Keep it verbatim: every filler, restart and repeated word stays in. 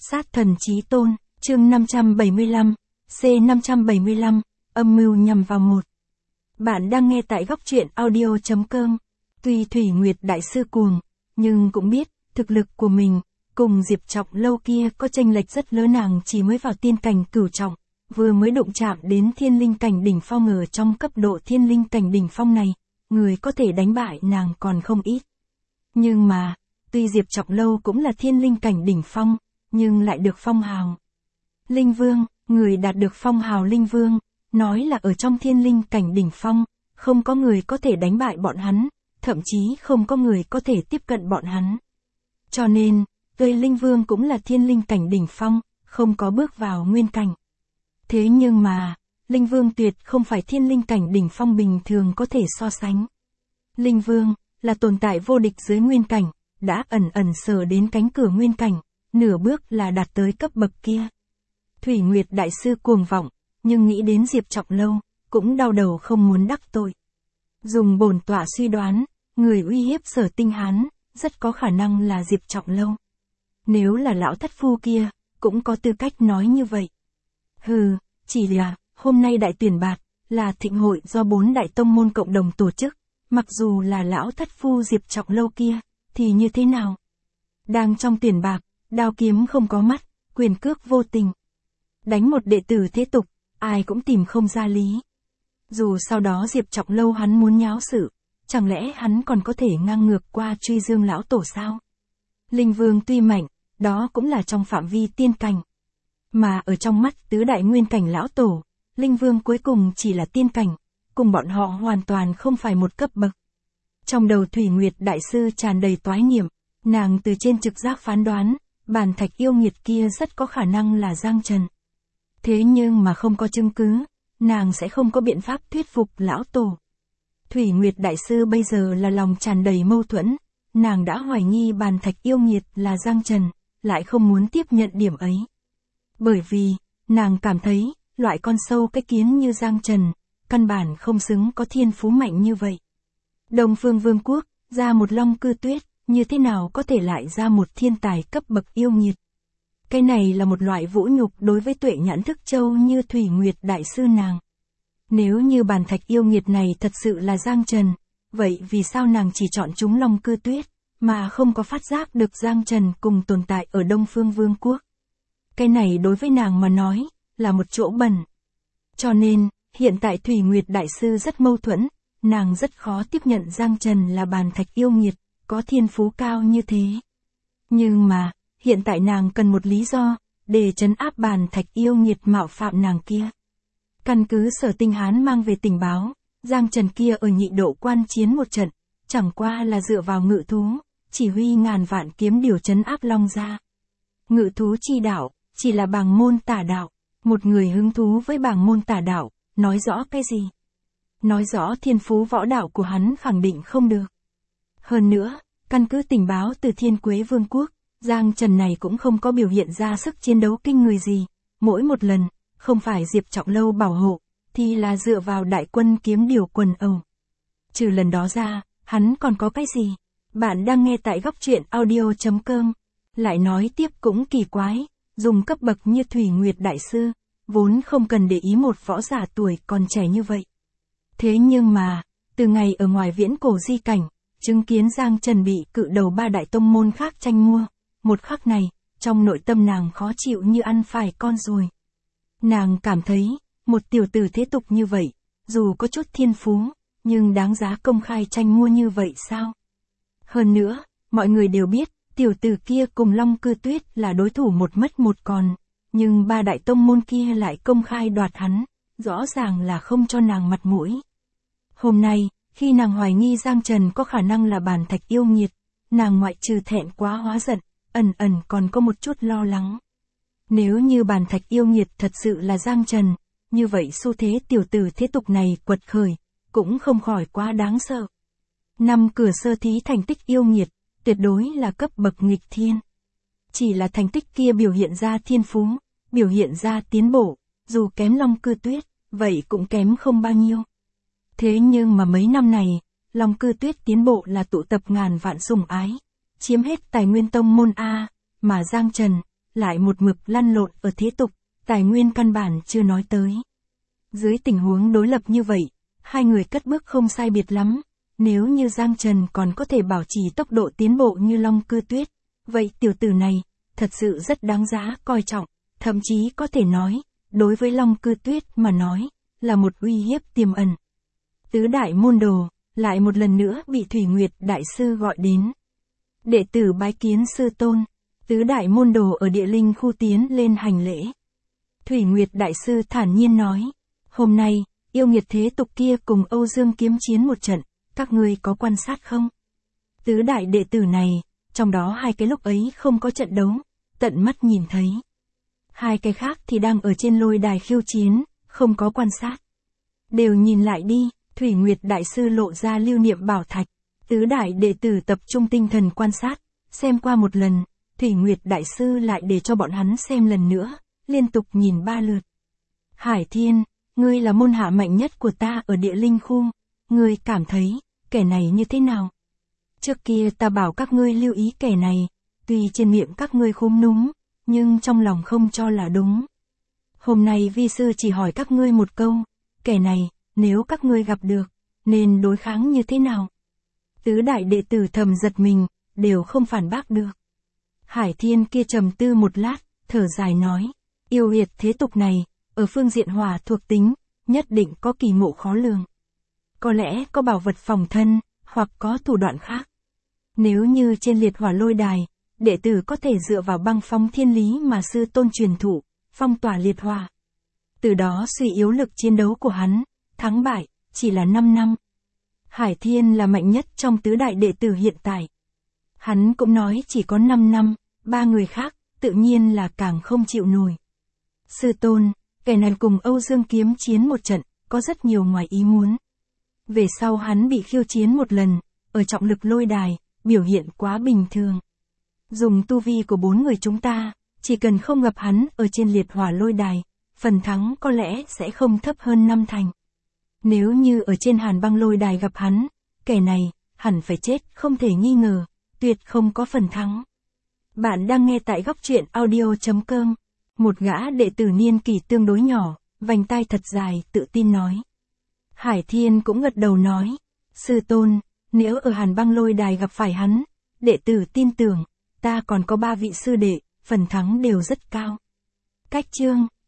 Sát thần chí tôn, chương năm trăm bảy mươi lăm, C năm trăm bảy mươi lăm, âm mưu nhằm vào một. Bạn đang nghe tại góc truyện audio chấm com. Tuy Thủy Nguyệt đại sư cuồng, nhưng cũng biết, thực lực của mình, cùng Diệp Trọng Lâu kia có chênh lệch rất lớn. Nàng chỉ mới vào tiên cảnh cửu trọng, vừa mới đụng chạm đến thiên linh cảnh đỉnh phong. Ở trong cấp độ thiên linh cảnh đỉnh phong này, người có thể đánh bại nàng còn không ít. Nhưng mà, tuy Diệp Trọng Lâu cũng là thiên linh cảnh đỉnh phong, nhưng lại được phong hào Linh Vương. Người đạt được phong hào Linh Vương, nói là ở trong thiên linh cảnh đỉnh phong, không có người có thể đánh bại bọn hắn, thậm chí không có người có thể tiếp cận bọn hắn. Cho nên, tuy Linh Vương cũng là thiên linh cảnh đỉnh phong, không có bước vào nguyên cảnh. Thế nhưng mà, Linh Vương tuyệt không phải thiên linh cảnh đỉnh phong bình thường có thể so sánh. Linh Vương là tồn tại vô địch dưới nguyên cảnh, đã ẩn ẩn sờ đến cánh cửa nguyên cảnh, nửa bước là đạt tới cấp bậc kia. Thủy Nguyệt đại sư cuồng vọng, nhưng nghĩ đến Diệp Trọng Lâu, cũng đau đầu không muốn đắc tội. Dùng bổn tọa suy đoán, người uy hiếp Sở Tinh Hán, rất có khả năng là Diệp Trọng Lâu. Nếu là lão thất phu kia, cũng có tư cách nói như vậy. Hừ, chỉ là, hôm nay đại tuyển bạt, là thịnh hội do bốn đại tông môn cộng đồng tổ chức, mặc dù là lão thất phu Diệp Trọng Lâu kia, thì như thế nào? Đang trong tuyển bạc, đao kiếm không có mắt, quyền cước vô tình. Đánh một đệ tử thế tục, ai cũng tìm không ra lý. Dù sau đó Diệp Trọng Lâu hắn muốn nháo sự, chẳng lẽ hắn còn có thể ngang ngược qua truy dương lão tổ sao? Linh Vương tuy mạnh, đó cũng là trong phạm vi tiên cảnh. Mà ở trong mắt tứ đại nguyên cảnh lão tổ, Linh Vương cuối cùng chỉ là tiên cảnh, cùng bọn họ hoàn toàn không phải một cấp bậc. Trong đầu Thủy Nguyệt đại sư tràn đầy toái niệm, nàng từ trên trực giác phán đoán, bàn thạch yêu nghiệt kia rất có khả năng là Giang Trần. Thế nhưng mà không có chứng cứ, nàng sẽ không có biện pháp thuyết phục lão tổ. Thủy Nguyệt đại sư bây giờ là lòng tràn đầy mâu thuẫn, nàng đã hoài nghi bàn thạch yêu nghiệt là Giang Trần, lại không muốn tiếp nhận điểm ấy. Bởi vì, nàng cảm thấy, loại con sâu cái kiến như Giang Trần, căn bản không xứng có thiên phú mạnh như vậy. Đông Phương Vương quốc, ra một Long Cư Tuyết, như thế nào có thể lại ra một thiên tài cấp bậc yêu nghiệt. Cái này là một loại vũ nhục đối với tuệ nhãn thức châu như Thủy Nguyệt đại sư nàng. Nếu như bàn thạch yêu nghiệt này thật sự là Giang Trần, vậy vì sao nàng chỉ chọn chúng Long Cư Tuyết, mà không có phát giác được Giang Trần cùng tồn tại ở Đông Phương Vương quốc? Cái này đối với nàng mà nói, là một chỗ bẩn. Cho nên, hiện tại Thủy Nguyệt đại sư rất mâu thuẫn, nàng rất khó tiếp nhận Giang Trần là bàn thạch yêu nghiệt, có thiên phú cao như thế. Nhưng mà, hiện tại nàng cần một lý do, để trấn áp bàn thạch yêu nghiệt mạo phạm nàng kia. Căn cứ Sở Tinh Hán mang về tình báo, Giang Trần kia ở nhị độ quan chiến một trận, chẳng qua là dựa vào ngự thú, chỉ huy ngàn vạn kiếm điều trấn áp Long gia. Ngự thú chi đạo, chỉ là bảng môn tả đạo, một người hứng thú với bảng môn tả đạo, nói rõ cái gì? Nói rõ thiên phú võ đạo của hắn khẳng định không được. Hơn nữa, căn cứ tình báo từ Thiên Quế Vương quốc, Giang Trần này cũng không có biểu hiện ra sức chiến đấu kinh người gì, mỗi một lần, không phải Diệp Trọng Lâu bảo hộ, thì là dựa vào đại quân kiếm điều quần ẩu. Trừ lần đó ra, hắn còn có cái gì? Bạn đang nghe tại góc truyện audio chấm com. Lại nói tiếp cũng kỳ quái, dùng cấp bậc như Thủy Nguyệt đại sư, vốn không cần để ý một võ giả tuổi còn trẻ như vậy. Thế nhưng mà, từ ngày ở ngoài viễn cổ di cảnh, chứng kiến Giang Trần bị cự đầu ba đại tông môn khác tranh mua, một khắc này, trong nội tâm nàng khó chịu như ăn phải con ruồi. Nàng cảm thấy, một tiểu tử thế tục như vậy, dù có chút thiên phú, nhưng đáng giá công khai tranh mua như vậy sao? Hơn nữa, mọi người đều biết, tiểu tử kia cùng Long Cư Tuyết là đối thủ một mất một còn, nhưng ba đại tông môn kia lại công khai đoạt hắn, rõ ràng là không cho nàng mặt mũi. Hôm nay, khi nàng hoài nghi Giang Trần có khả năng là bàn thạch yêu nghiệt, nàng ngoại trừ thẹn quá hóa giận, ẩn ẩn còn có một chút lo lắng. Nếu như bàn thạch yêu nghiệt thật sự là Giang Trần, như vậy xu thế tiểu tử thế tục này quật khởi, cũng không khỏi quá đáng sợ. Năm cửa sơ thí thành tích yêu nghiệt, tuyệt đối là cấp bậc nghịch thiên. Chỉ là thành tích kia biểu hiện ra thiên phú, biểu hiện ra tiến bộ, dù kém Long Cư Tuyết, vậy cũng kém không bao nhiêu. Thế nhưng mà mấy năm này, Long Cư Tuyết tiến bộ là tụ tập ngàn vạn sủng ái, chiếm hết tài nguyên tông môn A, mà Giang Trần lại một mực lăn lộn ở thế tục, tài nguyên căn bản chưa nói tới. Dưới tình huống đối lập như vậy, hai người cất bước không sai biệt lắm, nếu như Giang Trần còn có thể bảo trì tốc độ tiến bộ như Long Cư Tuyết, vậy tiểu tử này, thật sự rất đáng giá coi trọng, thậm chí có thể nói, đối với Long Cư Tuyết mà nói, là một uy hiếp tiềm ẩn. Tứ đại môn đồ, lại một lần nữa bị Thủy Nguyệt Đại Sư gọi đến. Đệ tử bái kiến sư tôn, tứ đại môn đồ ở địa linh khu tiến lên hành lễ. Thủy Nguyệt Đại Sư thản nhiên nói, hôm nay, yêu nghiệt thế tục kia cùng Âu Dương kiếm chiến một trận, các ngươi có quan sát không? Tứ đại đệ tử này, trong đó hai cái lúc ấy không có trận đấu, tận mắt nhìn thấy. Hai cái khác thì đang ở trên lôi đài khiêu chiến, không có quan sát. Đều nhìn lại đi, Thủy Nguyệt Đại Sư lộ ra lưu niệm bảo thạch. Tứ đại đệ tử tập trung tinh thần quan sát, xem qua một lần, Thủy Nguyệt Đại Sư lại để cho bọn hắn xem lần nữa, liên tục nhìn ba lượt. Hải Thiên, ngươi là môn hạ mạnh nhất của ta ở địa linh khu, ngươi cảm thấy, kẻ này như thế nào? Trước kia ta bảo các ngươi lưu ý kẻ này, tuy trên miệng các ngươi khúm núm, nhưng trong lòng không cho là đúng. Hôm nay vi sư chỉ hỏi các ngươi một câu, kẻ này, nếu các ngươi gặp được, nên đối kháng như thế nào? Tứ đại đệ tử thầm giật mình, đều không phản bác được. Hải Thiên kia trầm tư một lát, thở dài nói, yêu nghiệt thế tục này, ở phương diện hỏa thuộc tính, nhất định có kỳ ngộ khó lường. Có lẽ có bảo vật phòng thân, hoặc có thủ đoạn khác. Nếu như trên liệt hỏa lôi đài, đệ tử có thể dựa vào băng phong thiên lý mà sư tôn truyền thụ, phong tỏa liệt hỏa. Từ đó suy yếu lực chiến đấu của hắn, thắng bại, chỉ là năm năm. Hải Thiên là mạnh nhất trong tứ đại đệ tử hiện tại. Hắn cũng nói chỉ có năm năm, ba người khác, tự nhiên là càng không chịu nổi. Sư tôn, kẻ này cùng Âu Dương kiếm chiến một trận, có rất nhiều ngoài ý muốn. Về sau hắn bị khiêu chiến một lần, ở trọng lực lôi đài, biểu hiện quá bình thường. Dùng tu vi của bốn người chúng ta, chỉ cần không gặp hắn ở trên liệt hỏa lôi đài, phần thắng có lẽ sẽ không thấp hơn năm thành. Nếu như ở trên hàn băng lôi đài gặp hắn, kẻ này, hẳn phải chết không thể nghi ngờ, tuyệt không có phần thắng. Bạn đang nghe tại góc truyện audio chấm com. Một gã đệ tử niên kỷ tương đối nhỏ, vành tai thật dài, tự tin nói. Hải Thiên cũng gật đầu nói, sư tôn, nếu ở hàn băng lôi đài gặp phải hắn, đệ tử tin tưởng, ta còn có ba vị sư đệ, phần thắng đều rất cao. Cách chương